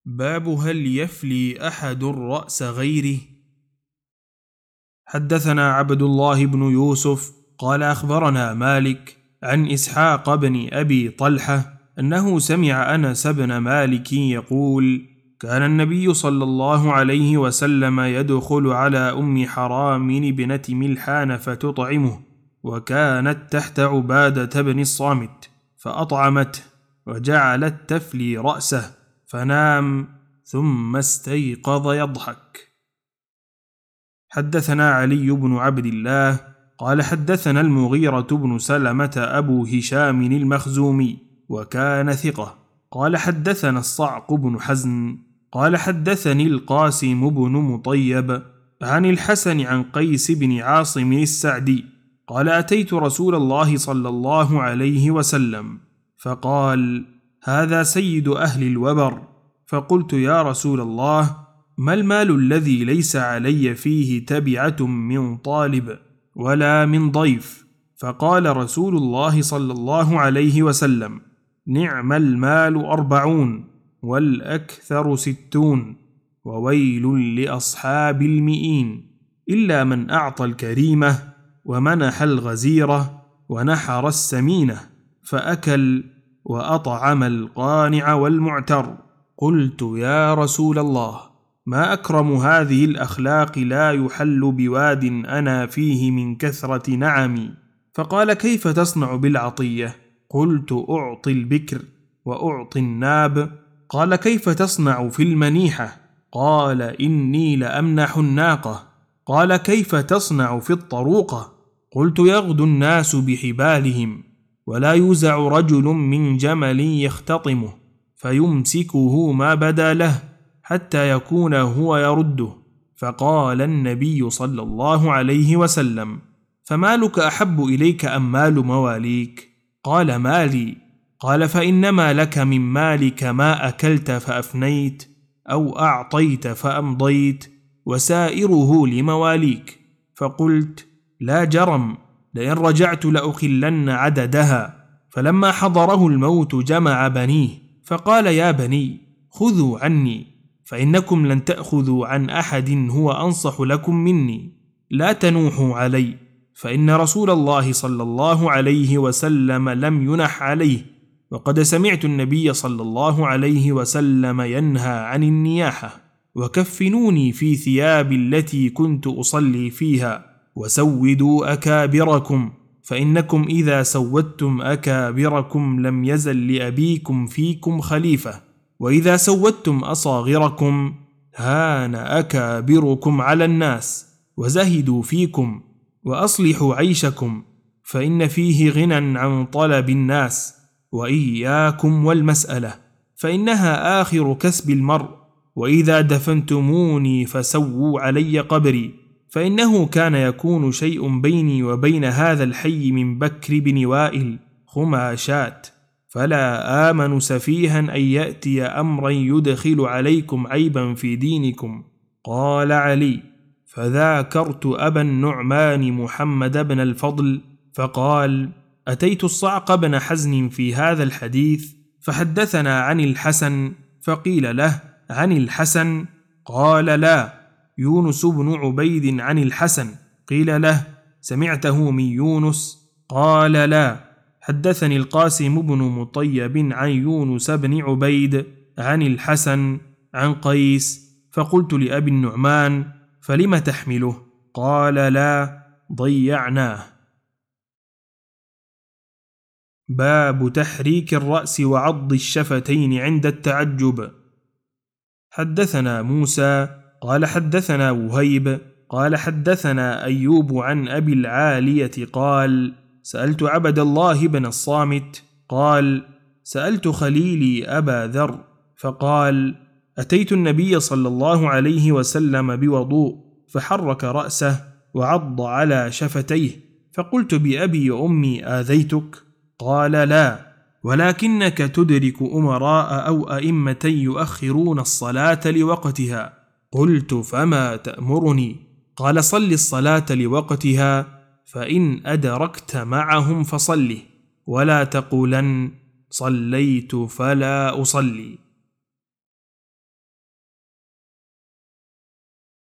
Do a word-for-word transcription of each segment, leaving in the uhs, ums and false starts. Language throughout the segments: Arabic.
باب هل يفلي أحد رأس غيره؟ حدثنا عبد الله بن يوسف قال أخبرنا مالك عن إسحاق بن أبي طلحة أنه سمع أنس بن مالك يقول: كان النبي صلى الله عليه وسلم يدخل على أم حرام ابنة ملحان فتطعمه، وكانت تحت عبادة بن الصامت، فأطعمته وجعلت تفلي رأسه، فنام ثم استيقظ يضحك. حدثنا علي بن عبد الله قال حدثنا المغيرة بن سلمة أبو هشام المخزومي وكان ثقة قال حدثنا الصعق بن حزن قال حدثني القاسم بن مطيب عن الحسن عن قيس بن عاصم السعدي قال: أتيت رسول الله صلى الله عليه وسلم فقال: هذا سيد أهل الوبر. فقلت: يا رسول الله، ما المال الذي ليس علي فيه تبعة من طالب ولا من ضيف؟ فقال رسول الله صلى الله عليه وسلم: نعم المال أربعون والأكثر ستون، وويل لأصحاب المئين، إلا من أعطى الكريمة ومنح الغزيرة ونحر السمينة فأكل وأطعم القانع والمعتر. قلت: يا رسول الله، ما أكرم هذه الأخلاق لا يحل بواد أنا فيه من كثرة نعمي. فقال: كيف تصنع بالعطية؟ قلت: أعطي البكر وأعطي الناب. قال: كيف تصنع في المنيحة؟ قال: إني لأمنح الناقة. قال: كيف تصنع في الطروقة؟ قلت: يغدو الناس بحبالهم، ولا يوزع رجل من جمل يختطمه فيمسكه ما بدا له حتى يكون هو يرده. فقال النبي صلى الله عليه وسلم: فمالك أحب إليك أم مال مواليك؟ قال: مالي. قال: فإنما لك من مالك ما أكلت فأفنيت أو أعطيت فأمضيت، وسائره لمواليك. فقلت: لا جرم، لئن رجعت لأخلن عددها. فلما حضره الموت جمع بنيه فقال: يا بني، خذوا عني، فإنكم لن تأخذوا عن أحد هو أنصح لكم مني. لا تنوحوا علي، فإن رسول الله صلى الله عليه وسلم لم ينح عليه، وقد سمعت النبي صلى الله عليه وسلم ينهى عن النياحة. وكفنوني في ثياب التي كنت أصلي فيها، وسودوا أكابركم، فإنكم إذا سودتم أكابركم لم يزل لأبيكم فيكم خليفة، وإذا سودتم أصاغركم هان أكابركم على الناس، وزهدوا فيكم، وأصلحوا عيشكم، فإن فيه غنى عن طلب الناس. وإياكم والمسألة، فإنها آخر كسب المرء. وإذا دفنتموني فسووا علي قبري، فإنه كان يكون شيء بيني وبين هذا الحي من بكر بن وائل خماشات، فلا آمن سفيها أن يأتي أمرا يدخل عليكم عيبا في دينكم. قال علي: فذاكرت أبا النعمان محمد بن الفضل فقال: أتيت الصعق بن حزن في هذا الحديث فحدثنا عن الحسن، فقيل له: عن الحسن؟ قال: لا، يونس بن عبيد عن الحسن. قيل له: سمعته من يونس؟ قال: لا، حدثني القاسم بن مطيب عن يونس بن عبيد عن الحسن عن قيس. فقلت لأبي النعمان: فلم تحمله؟ قال: لا، ضيعناه. باب تحريك الرأس وعض الشفتين عند التعجب. حدثنا موسى قال حدثنا وهيب قال حدثنا أيوب عن أبي العالية قال: سألت عبد الله بن الصامت قال: سألت خليلي أبا ذر فقال: أتيت النبي صلى الله عليه وسلم بوضوء فحرك رأسه وعض على شفتيه، فقلت: بأبي وأمي آذيتك؟ قال: لا، ولكنك تدرك أمراء أو أئمة يؤخرون الصلاة لوقتها. قلت: فما تأمرني؟ قال: صل الصلاة لوقتها، فإن أدركت معهم فصله، ولا تقولن صليت فلا أصلي.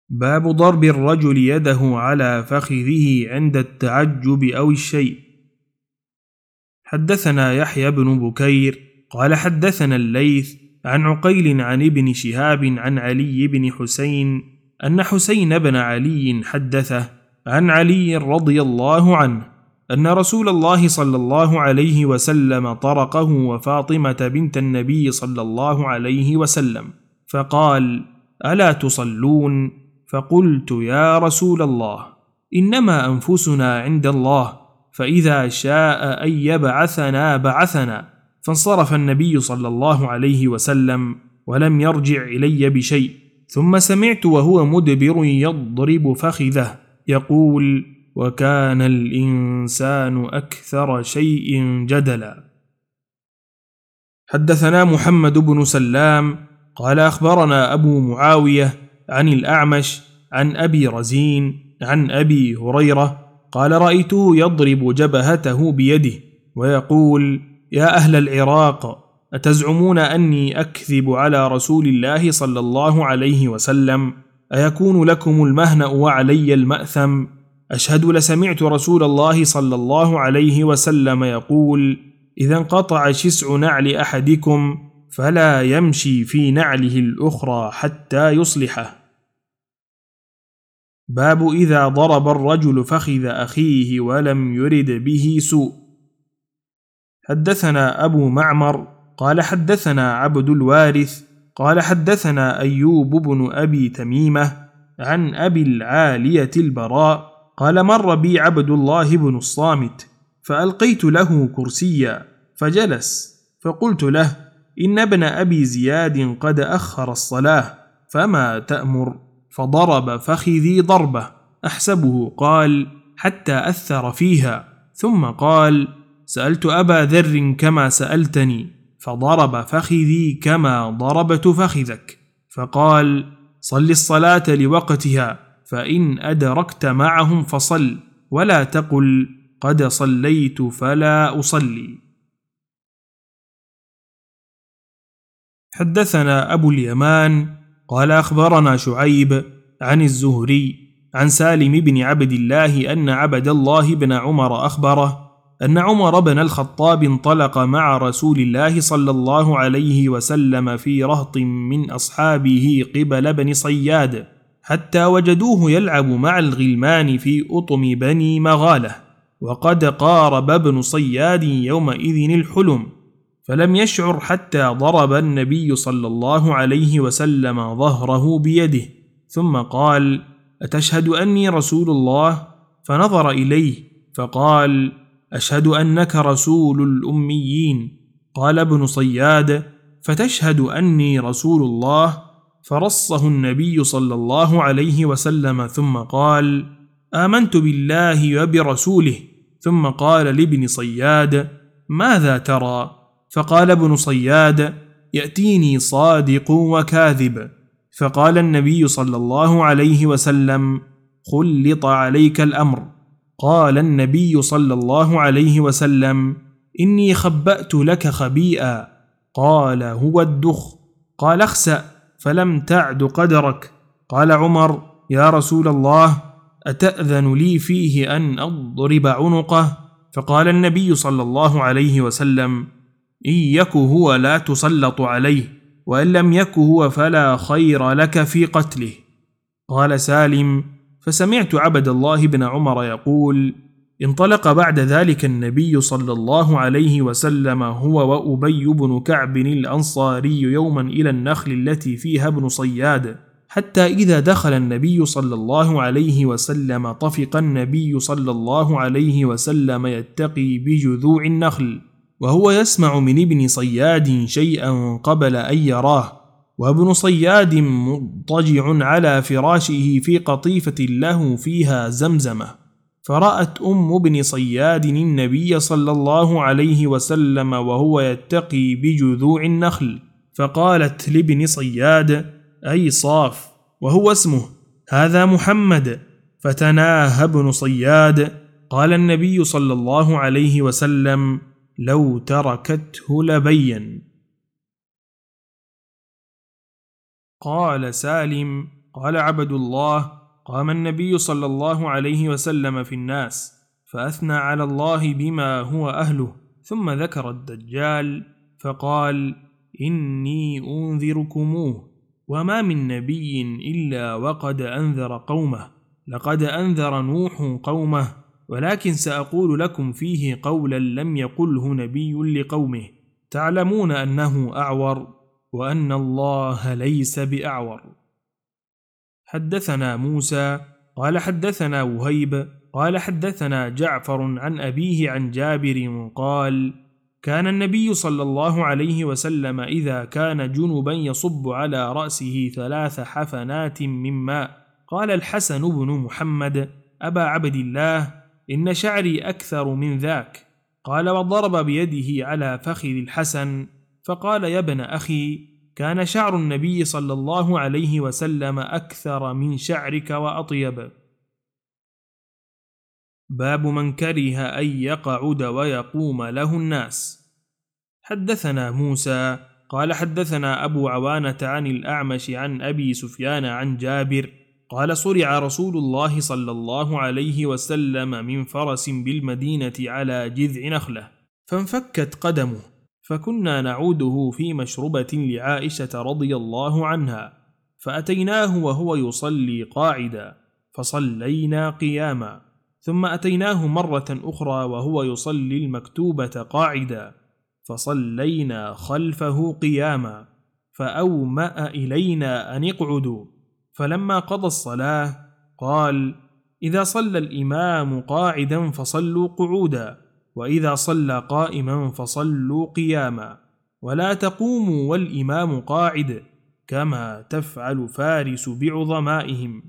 باب ضرب الرجل يده على فخذه عند التعجب أو الشيء. حدثنا يحيى بن بكير قال حدثنا الليث عن عقيل عن ابن شهاب عن علي بن حسين أن حسين بن علي حدثه عن علي رضي الله عنه أن رسول الله صلى الله عليه وسلم طرقه وفاطمة بنت النبي صلى الله عليه وسلم فقال: ألا تصلون؟ فقلت: يا رسول الله، إنما أنفسنا عند الله، فإذا شاء أن يبعثنا بعثنا. فانصرف النبي صلى الله عليه وسلم ولم يرجع إلي بشيء، ثم سمعت وهو مدبر يضرب فخذه يقول: وكان الإنسان أكثر شيء جدلا. حدثنا محمد بن سلام قال أخبرنا أبو معاوية عن الأعمش عن أبي رزين عن أبي هريرة قال: رأيته يضرب جبهته بيده ويقول: يا أهل العراق، أتزعمون أني أكذب على رسول الله صلى الله عليه وسلم؟ أيكون لكم المهنأ وعلي المأثم؟ أشهد لسمعت رسول الله صلى الله عليه وسلم يقول: إذا انقطع شسع نعل أحدكم فلا يمشي في نعله الأخرى حتى يصلحه. باب إذا ضرب الرجل فخذ أخيه ولم يرد به سوء. حدثنا أبو معمر قال حدثنا عبد الوارث قال حدثنا أيوب بن أبي تميمة عن أبي العالية البراء قال: مر بي عبد الله بن الصامت فألقيت له كرسيا فجلس، فقلت له: إن ابن أبي زياد قد أخر الصلاة، فما تأمر؟ فضرب فخذي ضربة أحسبه قال: حتى أثر فيها، ثم قال: سألت أبا ذر كما سألتني، فضرب فخذي كما ضربت فخذك، فقال: صل الصلاة لوقتها، فإن أدركت معهم فصل، ولا تقل قد صليت فلا أصلي. حدثنا أبو اليمان قال أخبرنا شعيب عن الزهري عن سالم بن عبد الله أن عبد الله بن عمر أخبره أن عمر بن الخطاب انطلق مع رسول الله صلى الله عليه وسلم في رهط من أصحابه قبل بني صياد، حتى وجدوه يلعب مع الغلمان في أطم بني مغالة، وقد قارب ابن صياد يومئذ الحلم، فلم يشعر حتى ضرب النبي صلى الله عليه وسلم ظهره بيده، ثم قال: أتشهد أني رسول الله؟ فنظر إليه فقال: أشهد أنك رسول الأميين. قال ابن صياد: فتشهد أني رسول الله؟ فرصه النبي صلى الله عليه وسلم ثم قال: آمنت بالله وبرسوله. ثم قال لابن صياد: ماذا ترى؟ فقال ابن صياد: يأتيني صادق وكاذب. فقال النبي صلى الله عليه وسلم: خلط عليك الأمر. قال النبي صلى الله عليه وسلم: إني خبأت لك خبيئا. قال: هو الدخ. قال: اخسأ فلم تعد قدرك. قال عمر: يا رسول الله، أتأذن لي فيه أن أضرب عنقه؟ فقال النبي صلى الله عليه وسلم: إن يك هو لا تسلط عليه، وإن لم يك هو فلا خير لك في قتله. قال سالم: فسمعت عبد الله بن عمر يقول: انطلق بعد ذلك النبي صلى الله عليه وسلم هو وأبي بن كعب الأنصاري يوما إلى النخل التي فيها ابن صياد، حتى إذا دخل النبي صلى الله عليه وسلم طفق النبي صلى الله عليه وسلم يتقي بجذوع النخل، وهو يسمع من ابن صياد شيئا قبل أن يراه، وابن صياد مضطجع على فراشه في قطيفة له فيها زمزمة. فرأت أم ابن صياد النبي صلى الله عليه وسلم وهو يتقي بجذوع النخل، فقالت لابن صياد: أي صاف، وهو اسمه، هذا محمد. فتناهى ابن صياد. قال النبي صلى الله عليه وسلم: لو تركته لبين. قال سالم: قال عبد الله: قام النبي صلى الله عليه وسلم في الناس فأثنى على الله بما هو أهله، ثم ذكر الدجال فقال: إني أنذركموه، وما من نبي إلا وقد أنذر قومه، لقد أنذر نوح قومه، ولكن سأقول لكم فيه قولا لم يقله نبي لقومه، تعلمون أنه أعور وأن الله ليس بأعور. حدثنا موسى قال حدثنا وهيب قال حدثنا جعفر عن أبيه عن جابر قال: كان النبي صلى الله عليه وسلم إذا كان جنبا يصب على رأسه ثلاث حفنات من ماء. قال الحسن بن محمد: أبا عبد الله، إن شعري أكثر من ذاك. قال: وضرب بيده على فخذ الحسن فقال: يا ابن أخي، كان شعر النبي صلى الله عليه وسلم أكثر من شعرك وأطيب. باب من كره أن يقعد ويقوم له الناس. حدثنا موسى قال حدثنا أبو عوانة عن الأعمش عن أبي سفيان عن جابر قال: صرع رسول الله صلى الله عليه وسلم من فرس بالمدينة على جذع نخلة فانفكت قدمه، فكنا نعوده في مشربة لعائشة رضي الله عنها، فأتيناه وهو يصلي قاعدا فصلينا قياما، ثم أتيناه مرة أخرى وهو يصلي المكتوبة قاعدا فصلينا خلفه قياما، فأومأ إلينا أن اقعدوا، فلما قضى الصلاة قال: إذا صلى الإمام قاعدا فصلوا قعودا، وإذا صلى قائما فصلوا قياما، ولا تقوموا والإمام قاعد كما تفعل فارس بعظمائهم.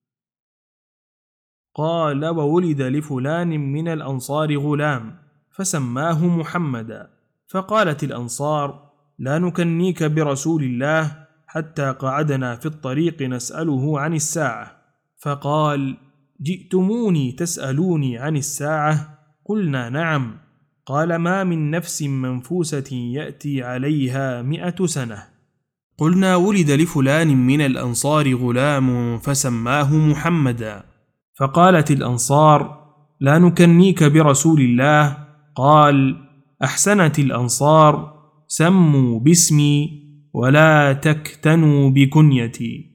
قال: وولد لفلان من الأنصار غلام فسماه محمدا، فقالت الأنصار: لا نكنيك برسول الله حتى قعدنا في الطريق نسأله عن الساعة، فقال: جئتموني تسألوني عن الساعة؟ قلنا: نعم. قال: ما من نفس منفوسة يأتي عليها مئة سنة. قلنا: ولد لفلان من الأنصار غلام فسماه محمدا، فقالت الأنصار: لا نكنيك برسول الله. قال: أحسنت الأنصار، سموا باسمي ولا تكتنوا بكنيتي.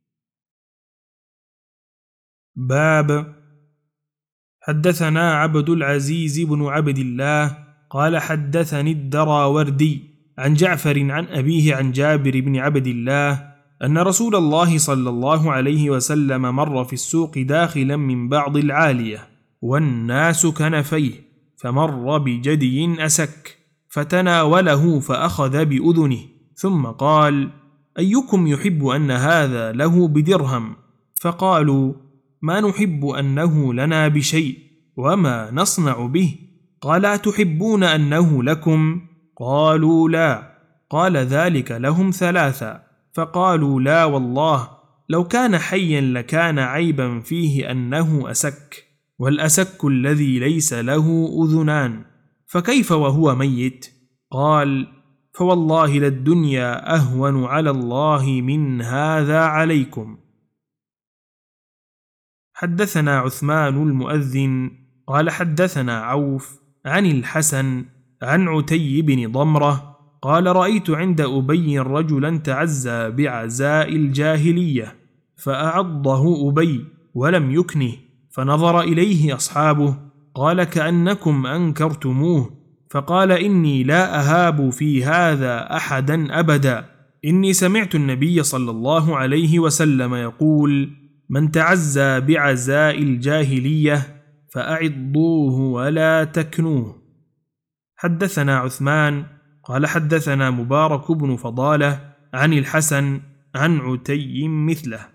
باب حدثنا عبد العزيز بن عبد الله قال حدثني الدراوردي عن جعفر عن أبيه عن جابر بن عبد الله أن رسول الله صلى الله عليه وسلم مر في السوق داخلا من بعض العالية والناس كنفيه، فمر بجدي أسك فتناوله فأخذ بأذنه، ثم قال: أيكم يحب أن هذا له بدرهم؟ فقالوا: ما نحب أنه لنا بشيء، وما نصنع به؟ قال: أتحبون أنه لكم؟ قالوا: لا. قال: ذلك لهم ثلاثة. فقالوا: لا والله، لو كان حيا لكان عيبا فيه أنه أسك، والأسك الذي ليس له أذنان، فكيف وهو ميت؟ قال: فوالله للدنيا أهون على الله من هذا عليكم. حدثنا عثمان المؤذن قال حدثنا عوف عن الحسن عن عتي بن ضمرة قال: رأيت عند أبي رجلا تعزى بعزاء الجاهلية فأعضه أبي ولم يكنه، فنظر إليه أصحابه قال: كأنكم أنكرتموه، فقال: إني لا أهاب في هذا أحدا أبدا، إني سمعت النبي صلى الله عليه وسلم يقول: من تعزى بعزاء الجاهلية فأعضوه ولا تكنوه. حدثنا عثمان قال حدثنا مبارك بن فضالة عن الحسن عن عتي مثله.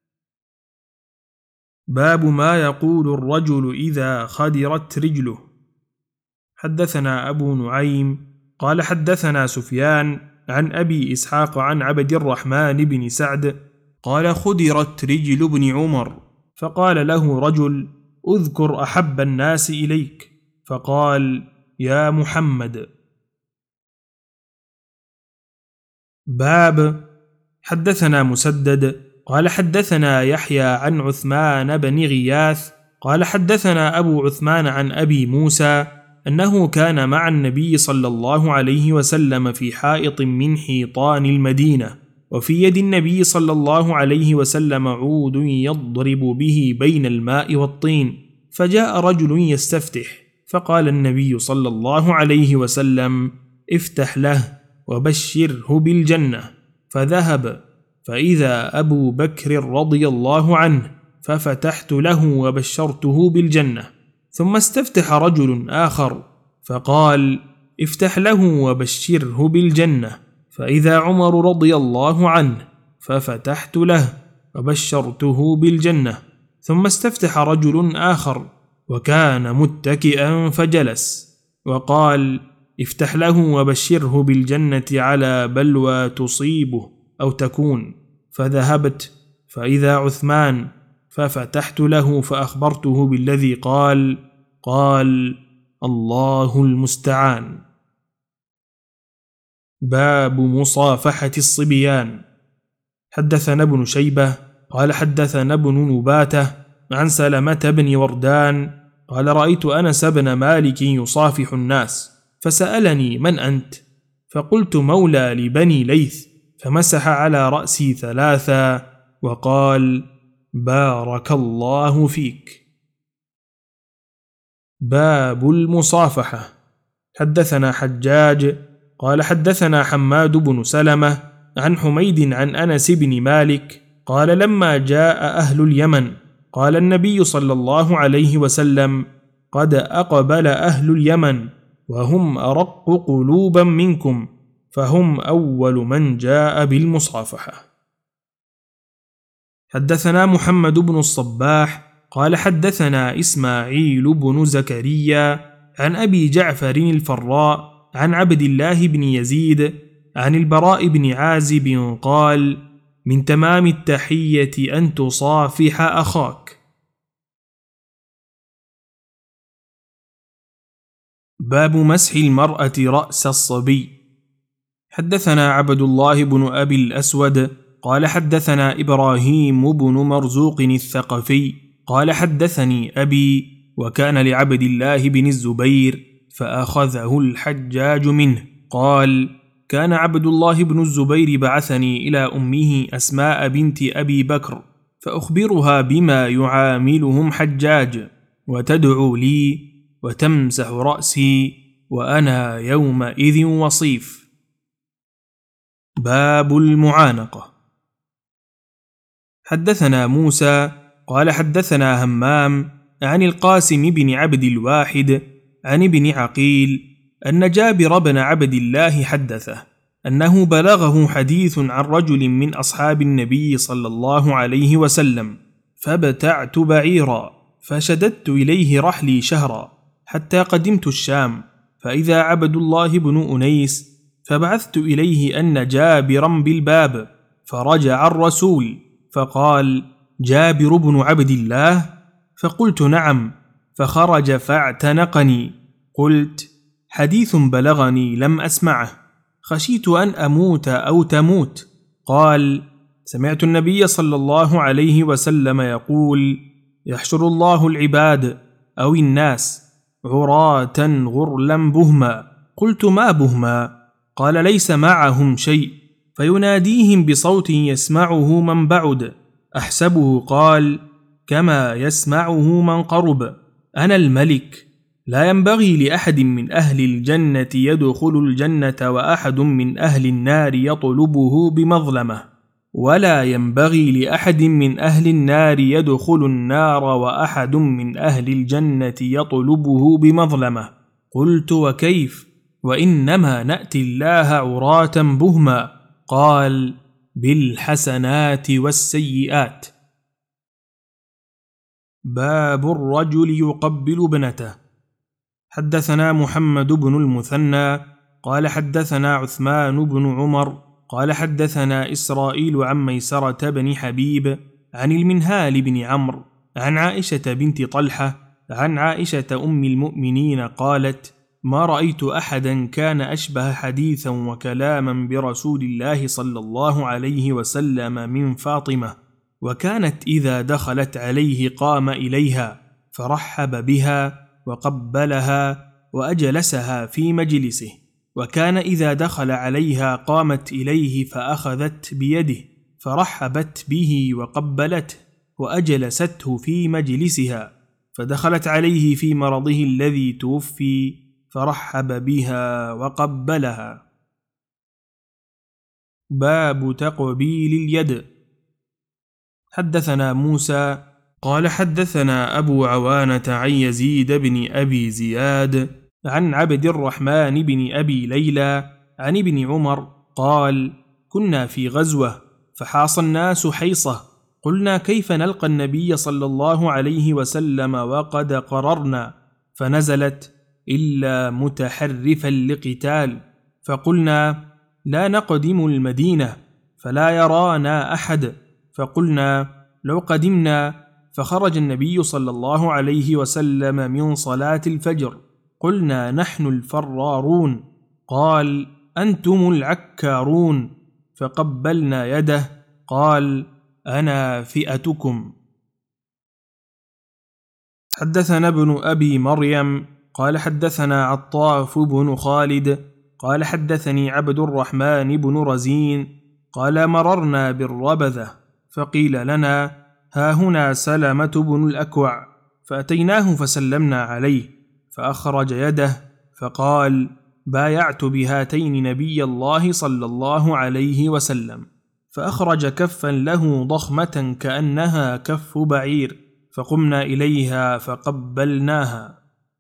باب ما يقول الرجل إذا خدرت رجله. حدثنا أبو نعيم قال حدثنا سفيان عن أبي إسحاق عن عبد الرحمن بن سعد قال: خدرت رجل ابن عمر، فقال له رجل: اذكر أحب الناس إليك، فقال: يا محمد. باب حدثنا مسدد قال حدثنا يحيى عن عثمان بن غياث قال حدثنا أبو عثمان عن أبي موسى أنه كان مع النبي صلى الله عليه وسلم في حائط من حيطان المدينة، وفي يد النبي صلى الله عليه وسلم عود يضرب به بين الماء والطين، فجاء رجل يستفتح، فقال النبي صلى الله عليه وسلم: افتح له وبشره بالجنة. فذهب، فإذا أبو بكر رضي الله عنه، ففتحت له وبشرته بالجنة. ثم استفتح رجل آخر فقال: افتح له وبشره بالجنة، فإذا عمر رضي الله عنه، ففتحت له وبشرته بالجنة. ثم استفتح رجل آخر وكان متكئا فجلس، وقال: افتح له وبشره بالجنة على بلوى تصيبه أو تكون. فذهبت، فإذا عثمان، ففتحت له فأخبرته بالذي قال. قال: الله المستعان. باب مصافحة الصبيان. حدثنا ابن شيبة قال حدثنا ابن نباتة عن سلمة بن وردان قال: رأيت أنس بن مالك يصافح الناس، فسألني: من أنت؟ فقلت: مولى لبني ليث، فمسح على رأسي ثلاثا وقال: بارك الله فيك. باب المصافحة. حدثنا حجاج قال حدثنا حماد بن سلمة عن حميد عن أنس بن مالك قال: لما جاء أهل اليمن قال النبي صلى الله عليه وسلم: قد أقبل أهل اليمن وهم أرق قلوبا منكم، فهم أول من جاء بالمصافحة. حدثنا محمد بن الصباح قال حدثنا إسماعيل بن زكريا عن أبي جعفر الفراء عن عبد الله بن يزيد عن البراء بن عازب قال: من تمام التحية أن تصافح أخاك. باب مسح المرأة رأس الصبي. حدثنا عبد الله بن أبي الأسود قال حدثنا إبراهيم بن مرزوق الثقفي قال حدثني أبي، وكان لعبد الله بن الزبير فأخذه الحجاج منه، قال: كان عبد الله بن الزبير بعثني إلى أمه أسماء بنت أبي بكر فأخبرها بما يعاملهم حجاج، وتدعو لي وتمسح رأسي وأنا يومئذ وصيف. باب المعانقة. حدثنا موسى قال حدثنا همام عن القاسم بن عبد الواحد عن ابن عقيل أن جابر بن عبد الله حدثه أنه بلغه حديث عن رجل من أصحاب النبي صلى الله عليه وسلم، فابتعت بعيرا فشددت إليه رحلي شهرا حتى قدمت الشام، فإذا عبد الله بن أنيس، فبعثت إليه أن جابرا بالباب، فرجع الرسول فقال: جابر بن عبد الله؟ فقلت: نعم. فخرج فاعتنقني. قلت: حديث بلغني لم أسمعه، خشيت أن أموت أو تموت. قال: سمعت النبي صلى الله عليه وسلم يقول: يحشر الله العباد أو الناس عراة غرلا بهما. قلت: ما بهما؟ قال: ليس معهم شيء، فيناديهم بصوت يسمعه من بعد، أحسبه قال: كما يسمعه من قرب، أنا الملك، لا ينبغي لأحد من أهل الجنة يدخل الجنة وأحد من أهل النار يطلبه بمظلمة، ولا ينبغي لأحد من أهل النار يدخل النار وأحد من أهل الجنة يطلبه بمظلمة. قلت: وكيف؟ وإنما نأتي الله عراة بهما. قال: بالحسنات والسيئات. باب الرجل يقبل ابنته. حدثنا محمد بن المثنى قال حدثنا عثمان بن عمر قال حدثنا إسرائيل عن ميسرة بن حبيب عن المنهال بن عمرو عن عائشة بنت طلحة عن عائشة أم المؤمنين قالت: ما رأيت أحدا كان أشبه حديثا وكلاما برسول الله صلى الله عليه وسلم من فاطمة، وكانت إذا دخلت عليه قام إليها فرحب بها وقبلها وأجلسها في مجلسه، وكان إذا دخل عليها قامت إليه فأخذت بيده فرحبت به وقبلته وأجلسته في مجلسها، فدخلت عليه في مرضه الذي توفي فرحب بها وقبلها. باب تقبيل اليد. حدثنا موسى قال حدثنا أبو عوانة عن يزيد بن أبي زياد عن عبد الرحمن بن أبي ليلى عن ابن عمر قال: كنا في غزوة فحاص الناس حيصة، قلنا كيف نلقى النبي صلى الله عليه وسلم وقد قررنا، فنزلت: إلا متحرفا لقتال، فقلنا: لا نقدم المدينة فلا يرانا أحد، فقلنا: لو قدمنا، فخرج النبي صلى الله عليه وسلم من صلاة الفجر، قلنا: نحن الفرارون، قال: أنتم العكارون، فقبلنا يده، قال: أنا فئتكم. حدثنا ابن أبي مريم قال حدثنا عطاف بن خالد قال حدثني عبد الرحمن بن رزين قال: مررنا بالربذة فقيل لنا: ها هنا سلمة بن الأكوع، فأتيناه فسلمنا عليه، فأخرج يده فقال: بايعت بهاتين نبي الله صلى الله عليه وسلم، فأخرج كفا له ضخمة كأنها كف بعير، فقمنا إليها فقبلناها.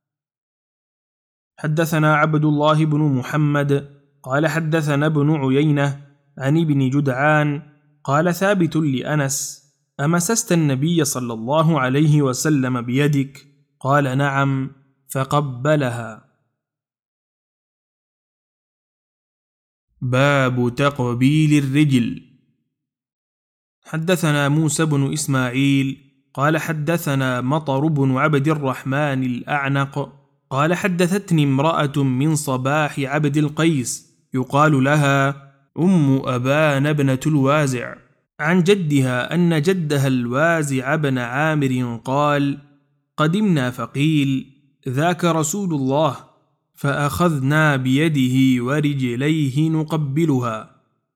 حدثنا عبد الله بن محمد قال حدثنا ابن عيينة عن ابن جدعان قال ثابت لأنس: أمسست النبي صلى الله عليه وسلم بيدك؟ قال: نعم، فقبلها. باب تقبيل الرجل. حدثنا موسى بن إسماعيل قال حدثنا مطر بن عبد الرحمن الأعنق قال حدثتني امرأة من صباح عبد القيس يقال لها أم أبان ابنة الوازع، عن جدها أن جدها الوازع بن عامر قال: قدمنا فقيل: ذاك رسول الله، فأخذنا بيده ورجليه نقبلها.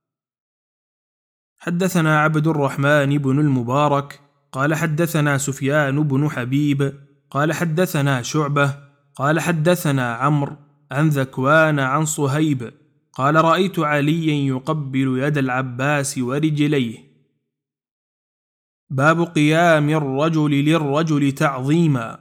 حدثنا عبد الرحمن بن المبارك قال حدثنا سفيان بن حبيب قال حدثنا شعبة قال حدثنا عمرو عن ذكوان عن صهيب قال: رأيت عليا يقبل يد العباس ورجليه. باب قيام الرجل للرجل تعظيما.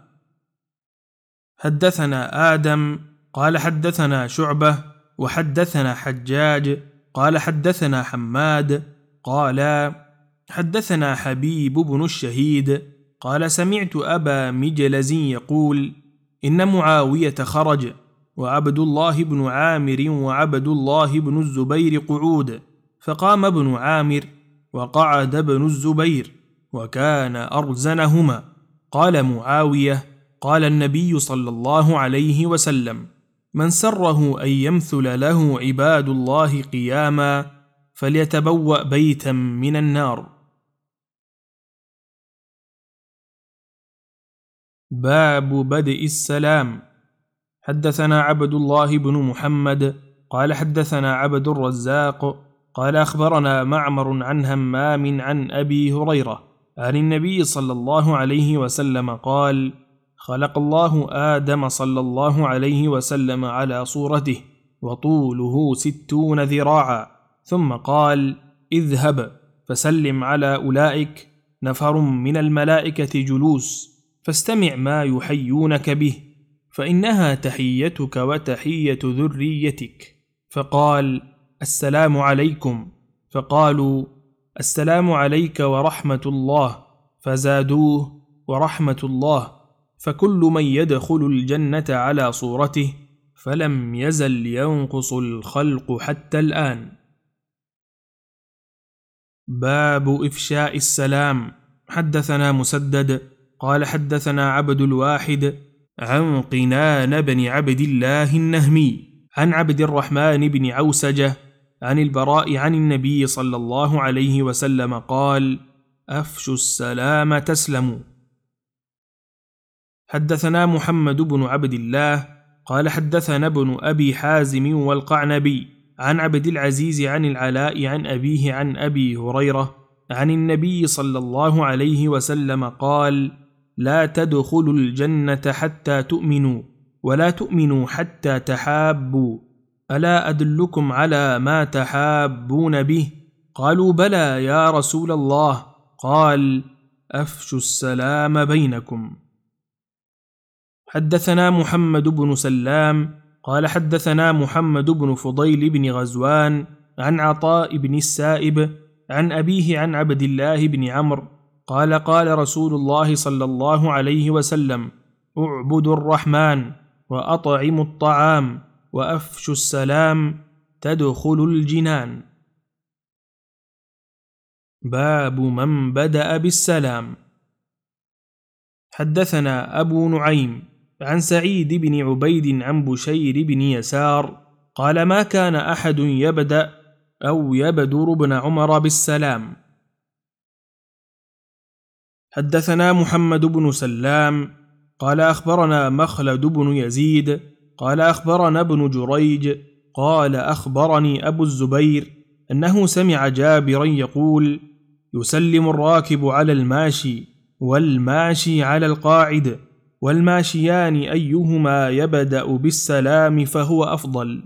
حدثنا آدم قال حدثنا شعبة وحدثنا حجاج قال حدثنا حماد قال حدثنا حبيب بن الشهيد قال: سمعت أبا مجلز يقول: إن معاوية خرج وعبد الله بن عامر وعبد الله بن الزبير قعود، فقام ابن عامر وقعد ابن الزبير وكان أرزنهما. قال معاوية: قال النبي صلى الله عليه وسلم: من سره أن يمثل له عباد الله قياما فليتبوأ بيتا من النار. باب بدء السلام. حدثنا عبد الله بن محمد قال حدثنا عبد الرزاق قال أخبرنا معمر عن همام عن أبي هريرة عن النبي صلى الله عليه وسلم قال: خلق الله آدم صلى الله عليه وسلم على صورته وطوله ستون ذراعا، ثم قال: اذهب فسلم على أولئك نفر من الملائكة جلوس، فاستمع ما يحيونك به، فإنها تحيتك وتحية ذريتك. فقال: السلام عليكم، فقالوا: السلام عليك ورحمة الله، فزادوه: ورحمة الله، فكل من يدخل الجنة على صورته، فلم يزل ينقص الخلق حتى الآن. باب إفشاء السلام. حدثنا مسدد قال حدثنا عبد الواحد عن قنان بن عبد الله النهمي عن عبد الرحمن بن عوسجة عن البراء عن النبي صلى الله عليه وسلم قال: أفشوا السلام تسلموا. حدثنا محمد بن عبد الله قال حدثنا ابن أبي حازم والقعنبي عن عبد العزيز عن العلاء عن أبيه عن أبي هريرة عن النبي صلى الله عليه وسلم قال: لا تدخلوا الجنة حتى تؤمنوا، ولا تؤمنوا حتى تحابوا، ألا أدلكم على ما تحابون به؟ قالوا: بلى يا رسول الله. قال: أفشوا السلام بينكم. حدثنا محمد بن سلام قال حدثنا محمد بن فضيل بن غزوان عن عطاء بن السائب عن أبيه عن عبد الله بن عمرو قال: قال رسول الله صلى الله عليه وسلم: اعبدوا الرحمن وأطعموا الطعام وأفشوا السلام تدخلوا الجنان. باب من بدأ بالسلام. حدثنا أبو نعيم عن سعيد بن عبيد عن بشير بن يسار قال: ما كان أحد يبدأ أو يبدر ابن عمر بالسلام. حدثنا محمد بن سلام قال أخبرنا مخلد بن يزيد قال أخبرنا ابن جريج قال أخبرني أبو الزبير أنه سمع جابرا يقول: يسلم الراكب على الماشي والماشي على القاعد، والماشيان أيهما يبدأ بالسلام فهو أفضل.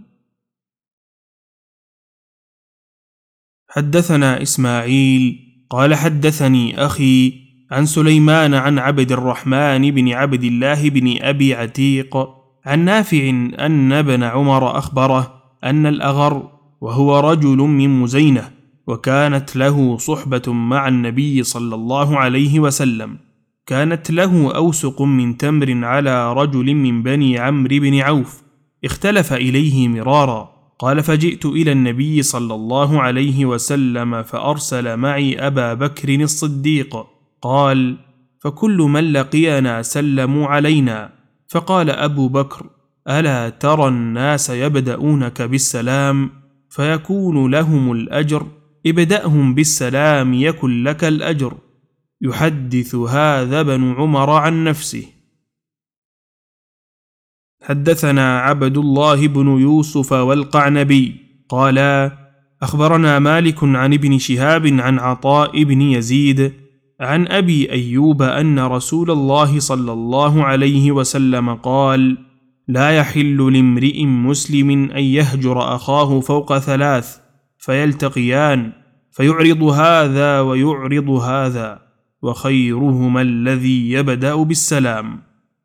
حدثنا إسماعيل قال حدثني أخي عن سليمان عن عبد الرحمن بن عبد الله بن أبي عتيق عن نافع أن ابن عمر أخبره أن الأغر وهو رجل من مزينة وكانت له صحبة مع النبي صلى الله عليه وسلم، كانت له أوسق من تمر على رجل من بني عمرو بن عوف اختلف إليه مرارا. قال: فجئت إلى النبي صلى الله عليه وسلم فأرسل معي أبا بكر الصديق. قال: فكل من لقينا سلموا علينا. فقال أبو بكر: ألا ترى الناس يبدأونك بالسلام فيكون لهم الأجر؟ ابدأهم بالسلام يكن لك الأجر. يحدث هذا ابن عمر عن نفسه. حدثنا عبد الله بن يوسف والقعنبي قالا: أخبرنا مالك عن ابن شهاب عن عطاء بن يزيد عن أبي أيوب أن رسول الله صلى الله عليه وسلم قال: لا يحل لامرئ مسلم أن يهجر أخاه فوق ثلاث فيلتقيان فيعرض هذا ويعرض هذا، وخيرهما الذي يبدأ بالسلام.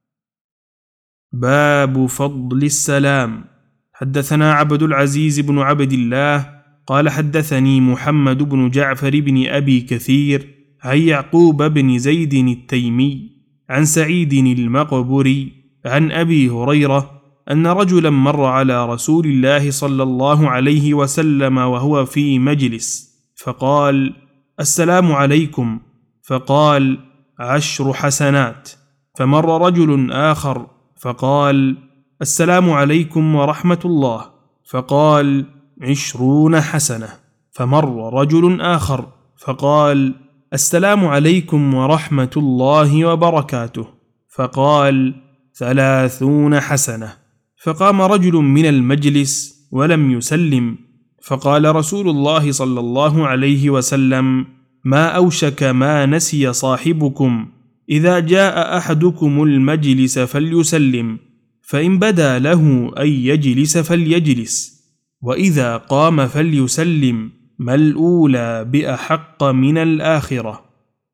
باب فضل السلام. حدثنا عبد العزيز بن عبد الله قال حدثني محمد بن جعفر بن أبي كثير عن يعقوب بن زيد التيمي عن سعيد المقبري عن أبي هريرة أن رجلا مر على رسول الله صلى الله عليه وسلم وهو في مجلس فقال: السلام عليكم. فقال: عشر حسنات. فمر رجل آخر فقال: السلام عليكم ورحمة الله. فقال: عشرون حسنة. فمر رجل آخر فقال: السلام عليكم ورحمة الله وبركاته. فقال: ثلاثون حسنة. فقام رجل من المجلس ولم يسلم، فقال رسول الله صلى الله عليه وسلم: ما أوشك ما نسي صاحبكم، إذا جاء أحدكم المجلس فليسلم، فإن بدا له أن يجلس فليجلس، وإذا قام فليسلم، ما الأولى بأحق من الآخرة.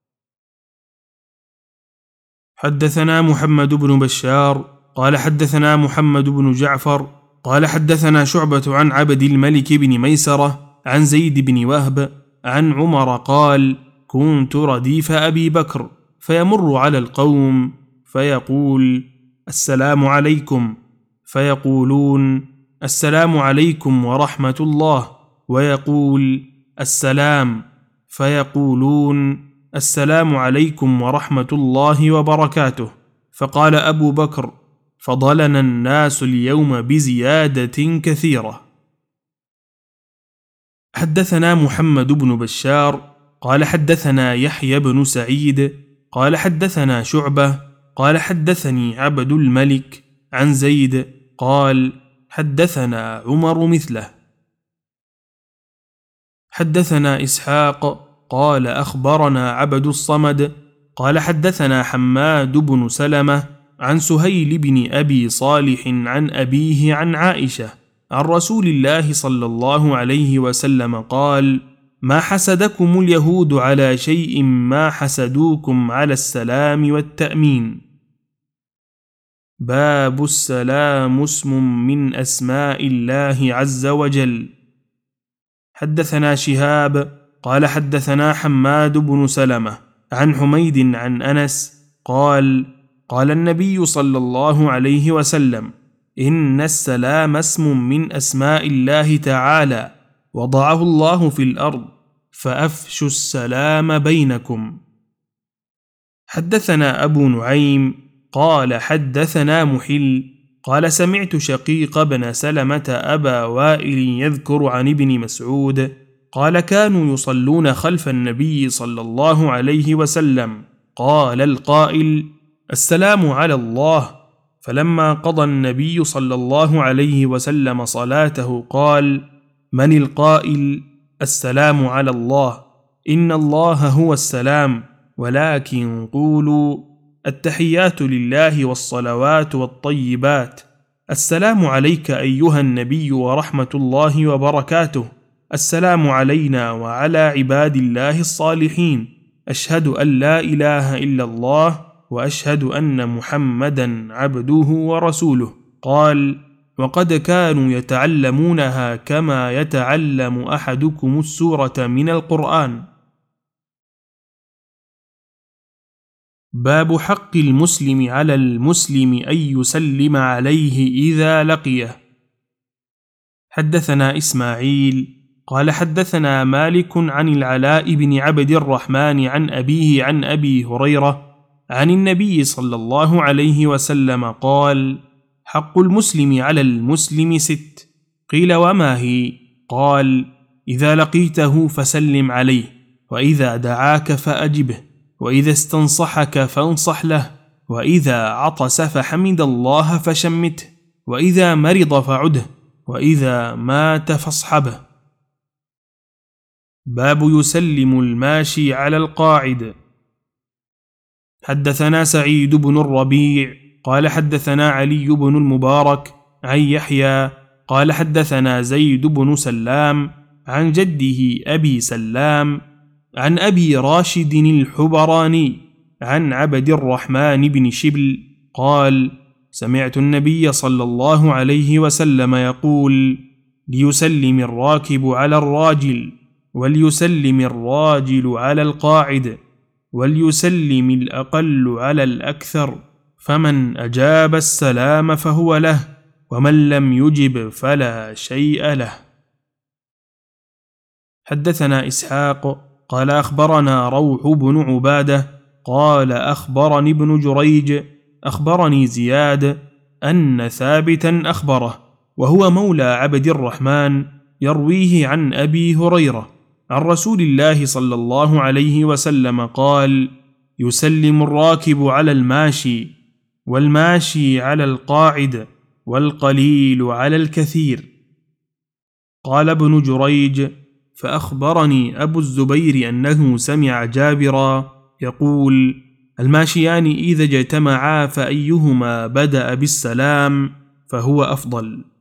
حدثنا محمد بن بشار قال حدثنا محمد بن جعفر قال حدثنا شعبة عن عبد الملك بن ميسرة عن زيد بن وهب عن عمر قال: كنت رديف أبي بكر فيمر على القوم فيقول: السلام عليكم، فيقولون: السلام عليكم ورحمة الله، ويقول: السلام، فيقولون: السلام عليكم ورحمة الله وبركاته. فقال أبو بكر: فضلنا الناس اليوم بزيادة كثيرة. حدثنا محمد بن بشار قال حدثنا يحيى بن سعيد قال حدثنا شعبة قال حدثني عبد الملك عن زيد قال حدثنا عمر مثله. حدثنا إسحاق قال أخبرنا عبد الصمد قال حدثنا حماد بن سلمة عن سهيل بن أبي صالح عن أبيه عن عائشة عن رسول الله صلى الله عليه وسلم قال: ما حسدكم اليهود على شيء ما حسدوكم على السلام والتأمين. باب السلام اسم من أسماء الله عز وجل. حدثنا شهاب قال حدثنا حماد بن سلمة عن حميد عن أنس قال: قال النبي صلى الله عليه وسلم: إن السلام اسم من أسماء الله تعالى وضعه الله في الأرض فأفشوا السلام بينكم. حدثنا أبو نعيم قال حدثنا محل قال سمعت شقيق بن سلمة أبا وائل يذكر عن ابن مسعود قال: كانوا يصلون خلف النبي صلى الله عليه وسلم، قال القائل: السلام على الله. فلما قضى النبي صلى الله عليه وسلم صلاته قال: من القائل؟ السلام على الله، إن الله هو السلام، ولكن قولوا: التحيات لله والصلوات والطيبات، السلام عليك أيها النبي ورحمة الله وبركاته، السلام علينا وعلى عباد الله الصالحين، أشهد أن لا إله إلا الله وأشهد أن محمدا عبده ورسوله. قال: وقد كانوا يتعلمونها كما يتعلم أحدكم السورة من القرآن. باب حق المسلم على المسلم أن يسلم عليه إذا لقيه. حدثنا إسماعيل قال حدثنا مالك عن العلاء بن عبد الرحمن عن أبيه عن أبي هريرة عن النبي صلى الله عليه وسلم قال: حق المسلم على المسلم ست. قيل: وما هي؟ قال: إذا لقيته فسلم عليه، وإذا دعاك فأجبه، وإذا استنصحك فانصح له، وإذا عطس فحمد الله فشمته، وإذا مرض فعده، وإذا مات فاصحبه. باب يسلم الماشي على القاعد. حدثنا سعيد بن الربيع قال حدثنا علي بن المبارك عن يحيى قال حدثنا زيد بن سلام عن جده أبي سلام عن أبي راشد الحبراني عن عبد الرحمن بن شبل قال: سمعت النبي صلى الله عليه وسلم يقول: ليسلم الراكب على الراجل، وليسلم الراجل على القاعد، وليسلم الأقل على الأكثر، فمن أجاب السلام فهو له، ومن لم يجب فلا شيء له. حدثنا إسحاق قال أخبرنا روح بن عبادة قال أخبرني ابن جريج أخبرني زياد أن ثابتا أخبره، وهو مولى عبد الرحمن، يرويه عن أبي هريرة عن رسول الله صلى الله عليه وسلم قال: يسلم الراكب على الماشي، والماشي على القاعد، والقليل على الكثير. قال ابن جريج: فأخبرني أبو الزبير أنه سمع جابرا يقول: الماشيان إذا اجتمعا فأيهما بدأ بالسلام فهو أفضل.